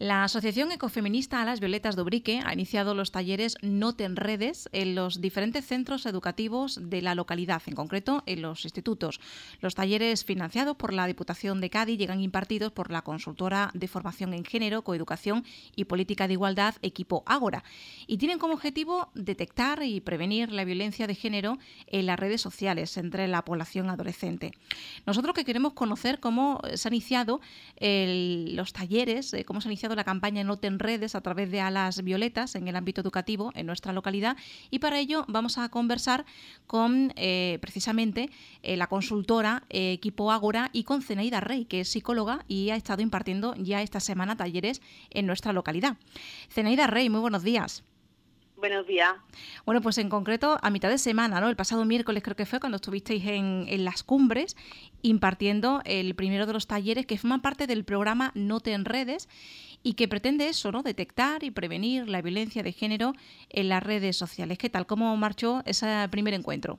La Asociación Ecofeminista Alas Violetas de Ubrique ha iniciado los talleres No te enredes en los diferentes centros educativos de la localidad, en concreto en los institutos. Los talleres financiados por la Diputación de Cádiz llegan impartidos por la consultora de formación en género, coeducación y política de igualdad Equipo Ágora y tienen como objetivo detectar y prevenir la violencia de género en las redes sociales entre la población adolescente. Nosotros que queremos conocer cómo se han iniciado los talleres, cómo se ha iniciado la campaña No te enredes a través de Alas Violetas en el ámbito educativo en nuestra localidad, y para ello vamos a conversar con precisamente la consultora Equipo Ágora y con Zenaida Rey, que es psicóloga y ha estado impartiendo ya esta semana talleres en nuestra localidad. Zenaida Rey, muy buenos días. Buenos días. Bueno, pues en concreto a mitad de semana, ¿no? El pasado miércoles creo que fue cuando estuvisteis en Las Cumbres impartiendo el primero de los talleres que forman parte del programa No te enredes y que pretende eso, ¿no? Detectar y prevenir la violencia de género en las redes sociales. ¿Qué tal? ¿Cómo marchó ese primer encuentro?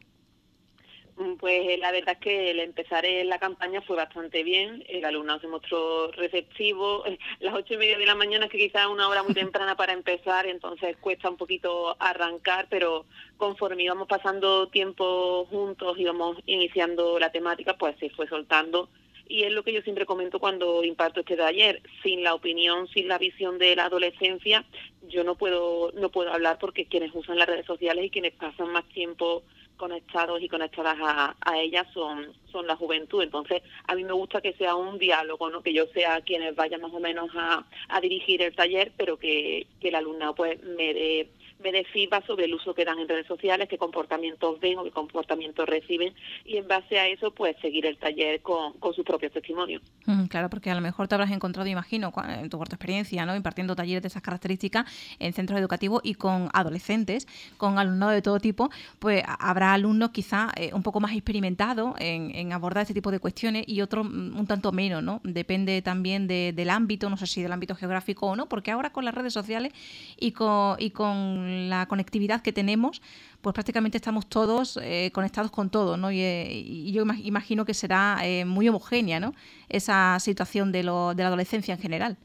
Pues la verdad es que el empezar en la campaña fue bastante bien, el alumnado se mostró receptivo, las 8:30 de la mañana es que quizás es una hora muy temprana para empezar, entonces cuesta un poquito arrancar, pero conforme íbamos pasando tiempo juntos, íbamos iniciando la temática, pues se fue soltando. Y es lo que yo siempre comento cuando imparto este taller, sin la opinión, sin la visión de la adolescencia, yo no puedo hablar, porque quienes usan las redes sociales y quienes pasan más tiempo conectados y conectadas a ellas son la juventud. Entonces, a mí me gusta que sea un diálogo, ¿no? Que yo sea quienes vayan más o menos a dirigir el taller, pero que el alumnado pues me dé feedback sobre el uso que dan en redes sociales, qué comportamientos ven o qué comportamientos reciben, y en base a eso pues seguir el taller con sus propios testimonios. Claro, porque a lo mejor te habrás encontrado, imagino, en tu corta experiencia, ¿no? Impartiendo talleres de esas características en centros educativos y con adolescentes, con alumnado de todo tipo, pues habrá alumnos quizá un poco más experimentados en abordar este tipo de cuestiones y otros un tanto menos, ¿no? Depende también del ámbito, no sé si del ámbito geográfico o no, porque ahora con las redes sociales y con la conectividad que tenemos, pues prácticamente estamos todos conectados con todo, ¿no? Y yo imagino que será muy homogénea, ¿no? Esa situación de la adolescencia en general.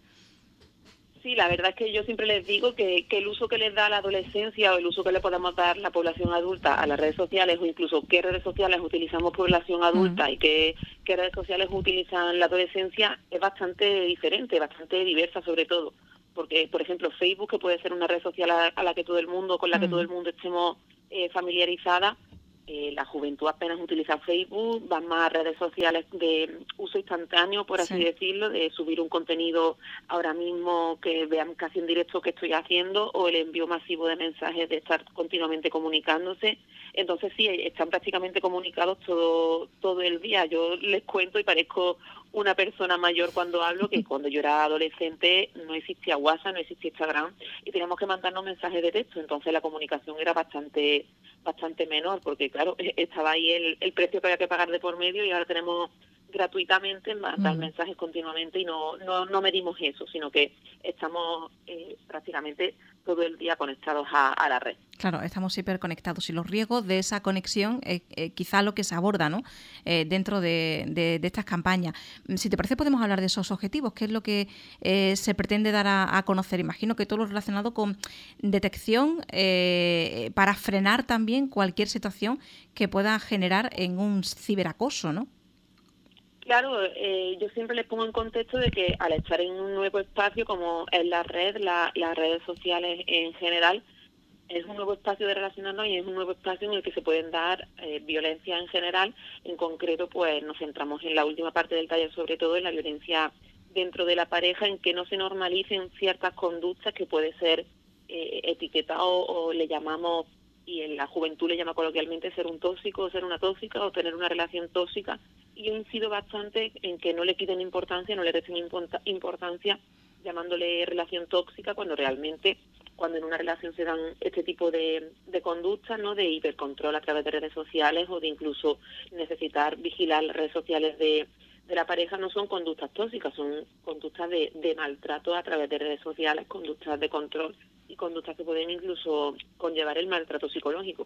Sí, la verdad es que yo siempre les digo que el uso que les da la adolescencia o el uso que le podemos dar la población adulta a las redes sociales, o incluso qué redes sociales utilizamos población adulta y qué redes sociales utilizan la adolescencia, es bastante diferente, bastante diversa sobre todo. Porque, por ejemplo, Facebook, que puede ser una red social a la que todo el mundo, con la que todo el mundo estemos familiarizada, la juventud apenas utiliza Facebook, van más a redes sociales de uso instantáneo, por así decirlo, de subir un contenido ahora mismo que vean casi en directo que estoy haciendo, o el envío masivo de mensajes, de estar continuamente comunicándose. Entonces sí, están prácticamente comunicados todo el día. Yo les cuento y parezco una persona mayor cuando hablo, que cuando yo era adolescente no existía WhatsApp, no existía Instagram y teníamos que mandarnos mensajes de texto, entonces la comunicación era bastante menor, porque claro, estaba ahí el precio que había que pagar de por medio, y ahora tenemos gratuitamente mandar mensajes continuamente y no medimos eso, sino que estamos prácticamente todo el día conectados a la red. Claro, estamos hiperconectados y los riesgos de esa conexión quizá lo que se aborda, ¿no? Dentro de estas campañas. Si te parece, podemos hablar de esos objetivos. ¿Qué es lo que se pretende dar a conocer? Imagino que todo lo relacionado con detección para frenar también cualquier situación que pueda generar en un ciberacoso, ¿no? Claro, yo siempre les pongo en contexto de que al estar en un nuevo espacio como es la red, las redes sociales en general, es un nuevo espacio de relacionarnos y es un nuevo espacio en el que se pueden dar violencia en general. En concreto, pues nos centramos en la última parte del taller, sobre todo en la violencia dentro de la pareja, en que no se normalicen ciertas conductas que puede ser etiquetado o le llamamos, y en la juventud le llama coloquialmente, ser un tóxico o ser una tóxica o tener una relación tóxica. Y yo incido bastante en que no le quiten importancia, no le resten importancia llamándole relación tóxica, cuando realmente, cuando en una relación se dan este tipo de conductas, ¿no? De hipercontrol a través de redes sociales, o de incluso necesitar vigilar las redes sociales de la pareja, no son conductas tóxicas, son conductas de maltrato a través de redes sociales, conductas de control y conductas que pueden incluso conllevar el maltrato psicológico.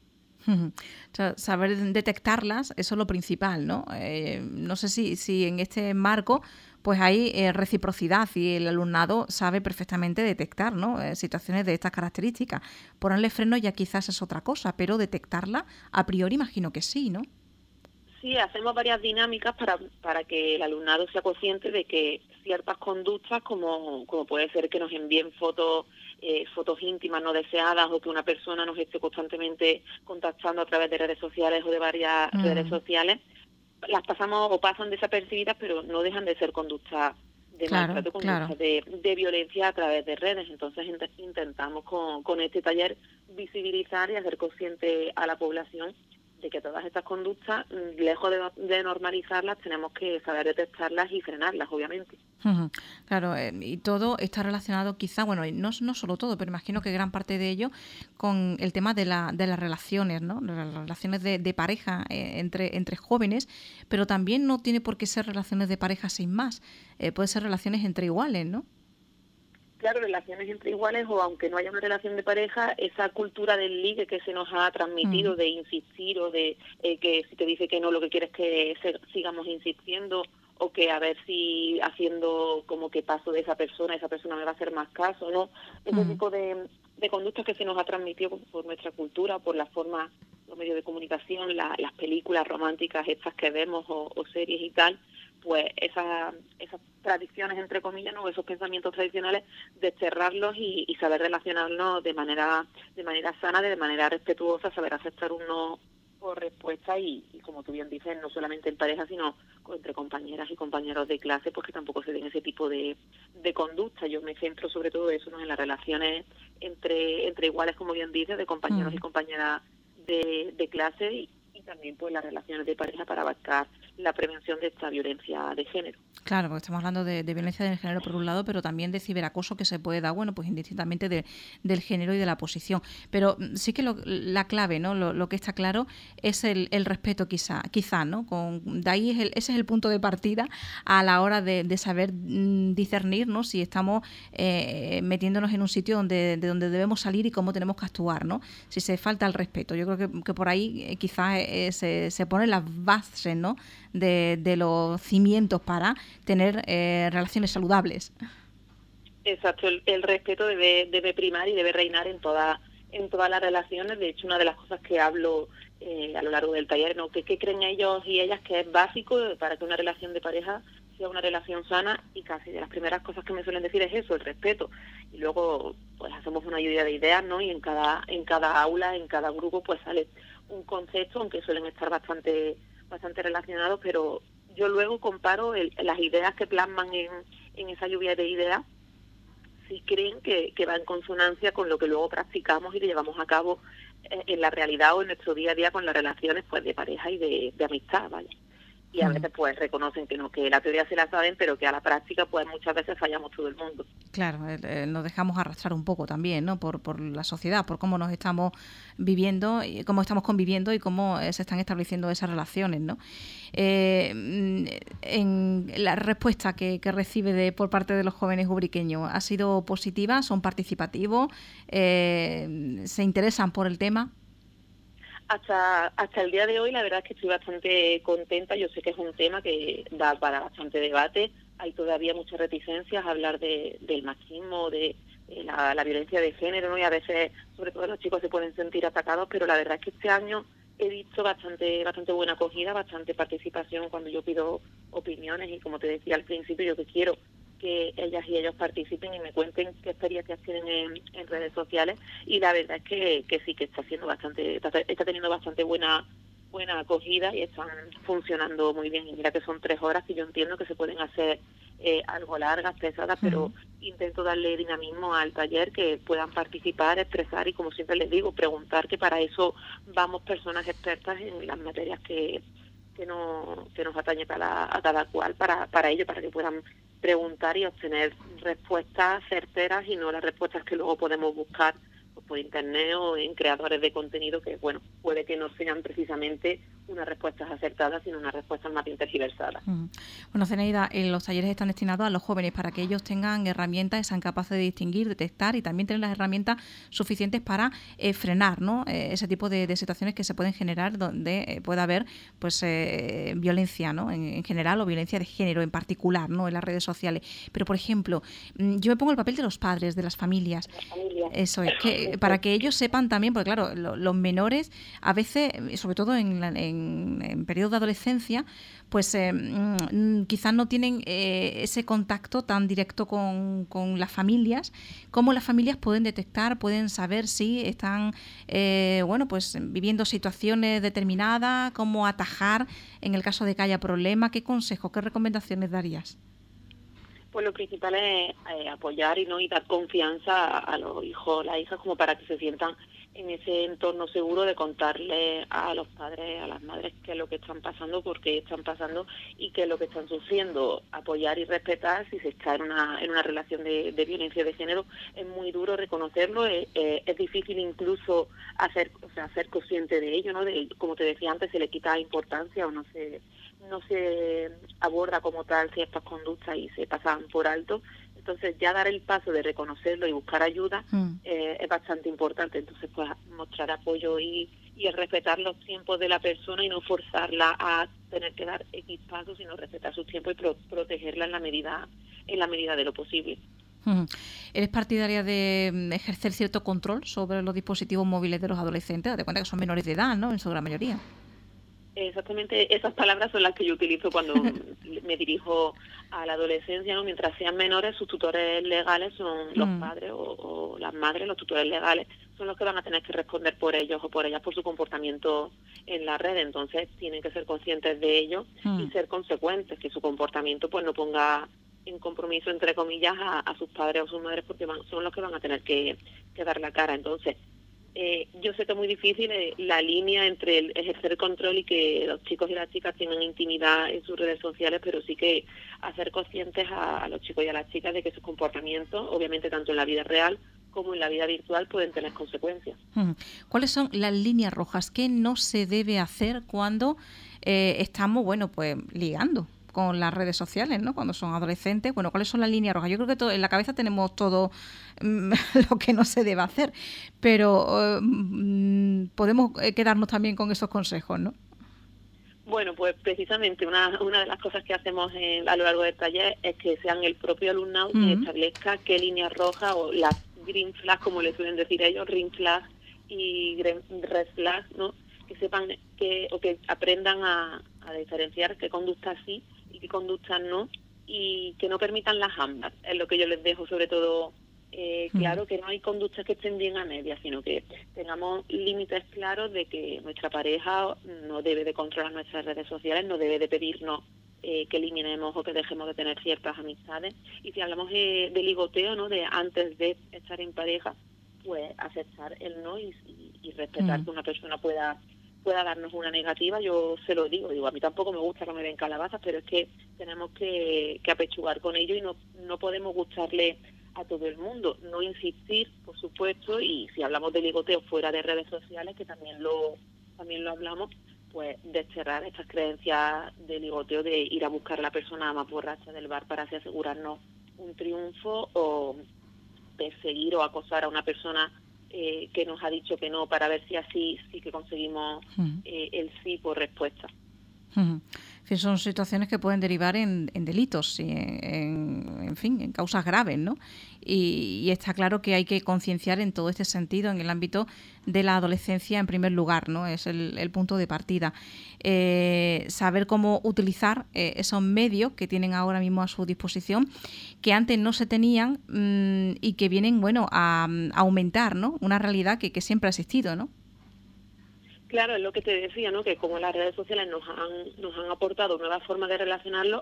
O sea, saber detectarlas, eso es lo principal, ¿no? No sé si en este marco pues hay reciprocidad y el alumnado sabe perfectamente detectar, ¿no? Situaciones de estas características. Ponerle freno ya quizás es otra cosa, pero detectarla a priori imagino que sí, ¿no? Sí, hacemos varias dinámicas para que el alumnado sea consciente de que ciertas conductas, como puede ser que nos envíen fotos íntimas no deseadas, o que una persona nos esté constantemente contactando a través de redes sociales o de varias redes sociales, las pasamos o pasan desapercibidas, pero no dejan de ser conductas de maltrato, conductas de violencia a través de redes. Entonces intentamos con este taller visibilizar y hacer consciente a la población de que todas estas conductas, lejos de normalizarlas, tenemos que saber detectarlas y frenarlas, obviamente. Claro, y todo está relacionado quizá, bueno, no solo todo, pero imagino que gran parte de ello con el tema de las relaciones, ¿no? Las relaciones de pareja entre jóvenes, pero también no tiene por qué ser relaciones de pareja sin más, puede ser relaciones entre iguales, ¿no? Claro, relaciones entre iguales, o aunque no haya una relación de pareja, esa cultura del ligue que se nos ha transmitido, de insistir, o de que si te dice que no, lo que quieres es que sigamos insistiendo, o que a ver si haciendo como que paso de esa persona me va a hacer más caso, ¿no? Ese tipo de conductas que se nos ha transmitido por nuestra cultura, por la forma, los medios de comunicación, las películas románticas estas que vemos, o series y tal, pues esas tradiciones, entre comillas, ¿no? Esos pensamientos tradicionales, desterrarlos y saber relacionarnos de manera sana, de manera respetuosa, saber aceptar un no por respuesta, y como tú bien dices, no solamente en pareja, sino entre compañeras y compañeros de clase, pues que tampoco se den ese tipo de conducta. Yo me centro sobre todo eso, ¿no? En las relaciones entre iguales, como bien dices, de compañeros y compañeras de clase, y también pues las relaciones de pareja, para abarcar la prevención de esta violencia de género. Claro, porque estamos hablando de violencia de género por un lado, pero también de ciberacoso que se puede dar, bueno, pues indistintamente del género y de la posición. Pero sí que la clave, ¿no? Lo que está claro es el respeto, quizá, ¿no? De ahí ese es el punto de partida a la hora de saber discernir, ¿no? Si estamos metiéndonos en un sitio de donde debemos salir y cómo tenemos que actuar, ¿no? Si se falta el respeto. Yo creo que por ahí quizás se ponen las bases, ¿no? De los cimientos para tener relaciones saludables. Exacto, el respeto debe primar y debe reinar en todas las relaciones. De hecho, una de las cosas que hablo a lo largo del taller, ¿no? ¿Qué creen ellos y ellas que es básico para que una relación de pareja sea una relación sana? Y casi de las primeras cosas que me suelen decir es eso, el respeto. Y luego pues hacemos una lluvia de ideas, ¿no? Y en cada aula, en cada grupo, pues sale un concepto, aunque suelen estar bastante relacionados, pero yo luego comparo las ideas que plasman en esa lluvia de ideas, si creen que va en consonancia con lo que luego practicamos y que llevamos a cabo en la realidad o en nuestro día a día con las relaciones, pues, de pareja y de amistad, ¿vale? Y a veces pues reconocen que no, que la teoría se la saben, pero que a la práctica pues muchas veces fallamos todo el mundo. Claro, nos dejamos arrastrar un poco también, ¿no? Por la sociedad, por cómo nos estamos viviendo, y cómo estamos conviviendo y cómo se están estableciendo esas relaciones, ¿no? En la respuesta que recibe por parte de los jóvenes ubriqueños, ¿ha sido positiva? ¿Son participativos? ¿Se interesan por el tema? Hasta el día de hoy la verdad es que estoy bastante contenta. Yo sé que es un tema que da para bastante debate. Hay todavía muchas reticencias a hablar del machismo, de la violencia de género, ¿no? Y a veces, sobre todo los chicos, se pueden sentir atacados, pero la verdad es que este año he visto bastante buena acogida, bastante participación cuando yo pido opiniones, y como te decía al principio, yo que quiero que ellas y ellos participen y me cuenten qué experiencias tienen en redes sociales, y la verdad es que sí, que está teniendo bastante buena acogida y están funcionando muy bien. Y mira que son 3 horas, que yo entiendo que se pueden hacer algo largas, pesadas, pero intento darle dinamismo al taller, que puedan participar, expresar y, como siempre les digo, preguntar, que para eso vamos personas expertas en las materias que nos atañe a cada cual, para ello, para que puedan preguntar y obtener respuestas certeras, y no las respuestas que luego podemos buscar por internet o en creadores de contenido, que bueno, puede que no sean precisamente unas respuestas acertadas, sino unas respuestas más bien tergiversadas. Bueno, Zeneida, los talleres están destinados a los jóvenes para que ellos tengan herramientas, sean capaces de distinguir, detectar y también tener las herramientas suficientes para frenar, ¿no? Ese tipo de situaciones que se pueden generar donde pueda haber pues violencia, ¿no? En general, o violencia de género en particular, ¿no? En las redes sociales. Pero, por ejemplo, yo me pongo el papel de los padres, de las familias. Eso es, que para que ellos sepan también, porque claro, los menores a veces, sobre todo en periodo de adolescencia, pues quizás no tienen ese contacto tan directo con las familias. ¿Cómo las familias pueden detectar, pueden saber si están pues viviendo situaciones determinadas? ¿Cómo atajar en el caso de que haya problema? ¿Qué consejos, qué recomendaciones darías? Pues lo principal es apoyar y dar confianza a los hijos, las hijas, como para que se sientan en ese entorno seguro de contarle a los padres, a las madres qué es lo que están pasando, por qué están pasando y qué es lo que están sufriendo. Apoyar y respetar si se está en una relación de violencia de género. Es muy duro reconocerlo, es difícil incluso ser consciente de ello, ¿no? Como te decía antes, se le quita importancia o no se aborda como tal ciertas conductas y se pasan por alto. Entonces ya dar el paso de reconocerlo y buscar ayuda es bastante importante. Entonces pues mostrar apoyo y el respetar los tiempos de la persona y no forzarla a tener que dar X pasos, sino respetar sus tiempos y protegerla en la medida de lo posible. ¿Eres partidaria de ejercer cierto control sobre los dispositivos móviles de los adolescentes? Date cuenta que son menores de edad, ¿no? En su gran mayoría. Exactamente, esas palabras son las que yo utilizo cuando me dirijo a la adolescencia, ¿no? Mientras sean menores, sus tutores legales son los padres o las madres, los tutores legales son los que van a tener que responder por ellos o por ellas por su comportamiento en la red. Entonces tienen que ser conscientes de ello y ser consecuentes, que su comportamiento pues no ponga en compromiso, entre comillas, a sus padres o sus madres, porque son los que van a tener que dar la cara. Entonces, yo sé que es muy difícil la línea entre el ejercer control y que los chicos y las chicas tengan intimidad en sus redes sociales, pero sí que hacer conscientes a los chicos y a las chicas de que sus comportamientos, obviamente tanto en la vida real como en la vida virtual, pueden tener consecuencias. ¿Cuáles son las líneas rojas? ¿Qué no se debe hacer cuando estamos, ligando con las redes sociales, ¿no? Cuando son adolescentes? Bueno, ¿cuáles son las líneas rojas? Yo creo que en la cabeza tenemos todo lo que no se debe hacer, pero podemos quedarnos también con esos consejos, ¿no? Bueno, pues precisamente una de las cosas que hacemos a lo largo del taller es que sean el propio alumnado quien establezca qué líneas rojas o las green flags, como le suelen decir ellos, green flags y red flags, ¿no? Que sepan que aprendan a diferenciar qué conductas sí y qué conductas no, y que no permitan las ambas. Es lo que yo les dejo sobre todo claro, que no hay conductas que estén bien a medias, sino que tengamos límites claros de que nuestra pareja no debe de controlar nuestras redes sociales, no debe de pedirnos que eliminemos o que dejemos de tener ciertas amistades. Y si hablamos de ligoteo, ¿no? De antes de estar en pareja, pues aceptar el no y respetar que una persona pueda darnos una negativa. Yo se lo digo, a mí tampoco me gusta que me den calabazas, pero es que tenemos que apechugar con ello y no podemos gustarle a todo el mundo. No insistir, por supuesto, y si hablamos de ligoteo fuera de redes sociales, que también lo hablamos, pues desterrar estas creencias de ligoteo, de ir a buscar a la persona más borracha del bar para así asegurarnos un triunfo, o perseguir o acosar a una persona que nos ha dicho que no, para ver si así sí que conseguimos el sí por respuesta. En fin, son situaciones que pueden derivar en delitos, en causas graves, ¿no? Y está claro que hay que concienciar en todo este sentido, en el ámbito de la adolescencia en primer lugar, ¿no? Es el punto de partida. Saber cómo utilizar esos medios que tienen ahora mismo a su disposición, que antes no se tenían y que vienen, a aumentar, ¿no? Una realidad que siempre ha existido, ¿no? Claro, es lo que te decía, ¿no? Que como las redes sociales nos han aportado nuevas formas de relacionarnos,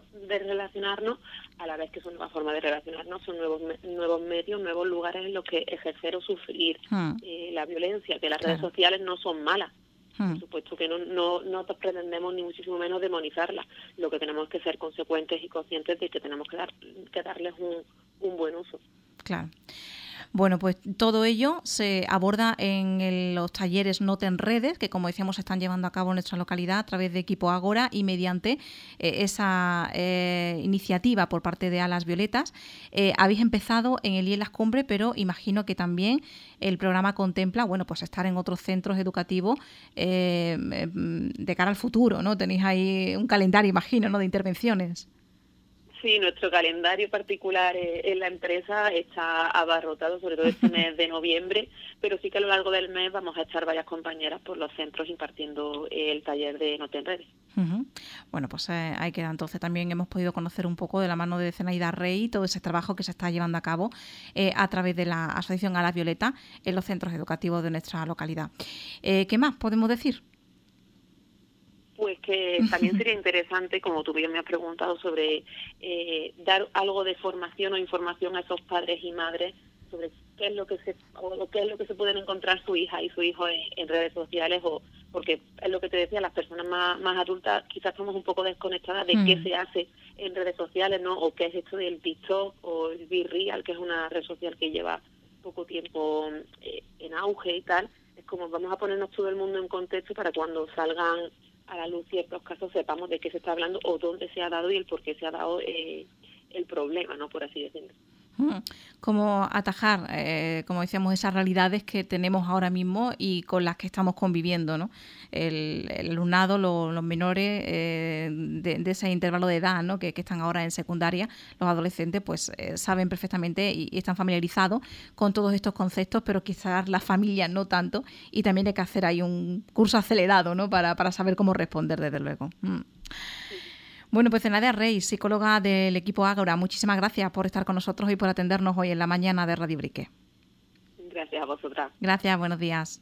a la vez que son nuevas formas de relacionarnos, son nuevos medios, nuevos lugares en los que ejercer o sufrir la violencia, que las redes sociales no son malas. Por supuesto que no pretendemos ni muchísimo menos demonizarlas. Lo que tenemos que ser consecuentes y conscientes de que tenemos que darles un buen uso. Claro. Bueno, pues todo ello se aborda en los talleres No te enredes, que como decíamos se están llevando a cabo en nuestra localidad a través de Equipo Ágora y mediante esa iniciativa por parte de Alas Violetas. Habéis empezado en el IES Las Cumbres, pero imagino que también el programa contempla, bueno, pues estar en otros centros educativos de cara al futuro, ¿no? Tenéis ahí un calendario, imagino, ¿no?, de intervenciones. Sí, nuestro calendario particular en la empresa está abarrotado, sobre todo este mes de noviembre, pero sí que a lo largo del mes vamos a echar varias compañeras por los centros impartiendo el taller de No te enredes. Bueno, pues ahí queda. Entonces también hemos podido conocer un poco de la mano de Zenaida Rey todo ese trabajo que se está llevando a cabo a través de la Asociación Alas Violeta en los centros educativos de nuestra localidad. ¿Qué más podemos decir? Pues que también sería interesante, como tú bien me has preguntado, sobre dar algo de formación o información a esos padres y madres sobre qué es lo que se pueden encontrar su hija y su hijo en redes sociales, o porque es lo que te decía, las personas más adultas quizás estamos un poco desconectadas de qué se hace en redes sociales, ¿no? O qué es esto del TikTok o el Be Real, que es una red social que lleva poco tiempo en auge y tal. Es como vamos a ponernos todo el mundo en contexto para cuando salgan a la luz ciertos casos sepamos de qué se está hablando o dónde se ha dado y el por qué se ha dado el problema, ¿no?, por así decirlo. Cómo atajar, como decíamos, esas realidades que tenemos ahora mismo y con las que estamos conviviendo, ¿no? El alumnado, los menores de ese intervalo de edad, ¿no?, que están ahora en secundaria, los adolescentes, pues saben perfectamente y están familiarizados con todos estos conceptos, pero quizás las familias no tanto, y también hay que hacer ahí un curso acelerado, ¿no?, para saber cómo responder, desde luego. Bueno, pues Zenaida Rey, psicóloga del Equipo Ágora, muchísimas gracias por estar con nosotros y por atendernos hoy en la mañana de Radio Brique. Gracias a vosotras. Gracias, buenos días.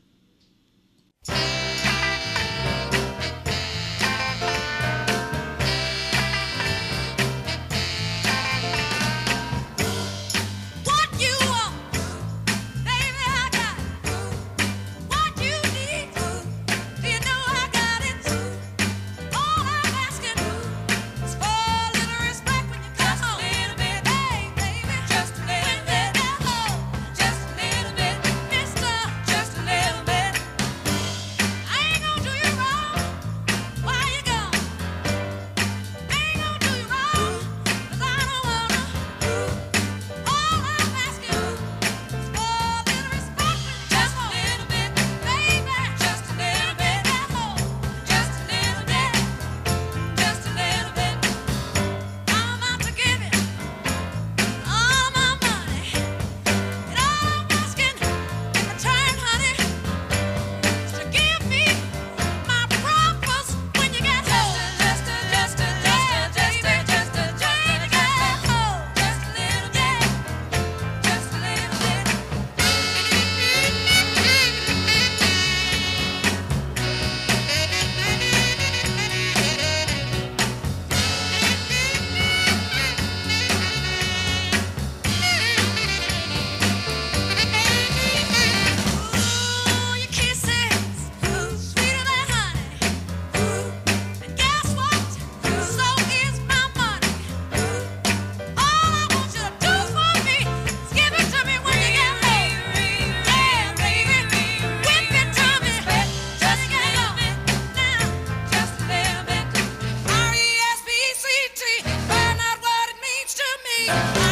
Find out what it means to me.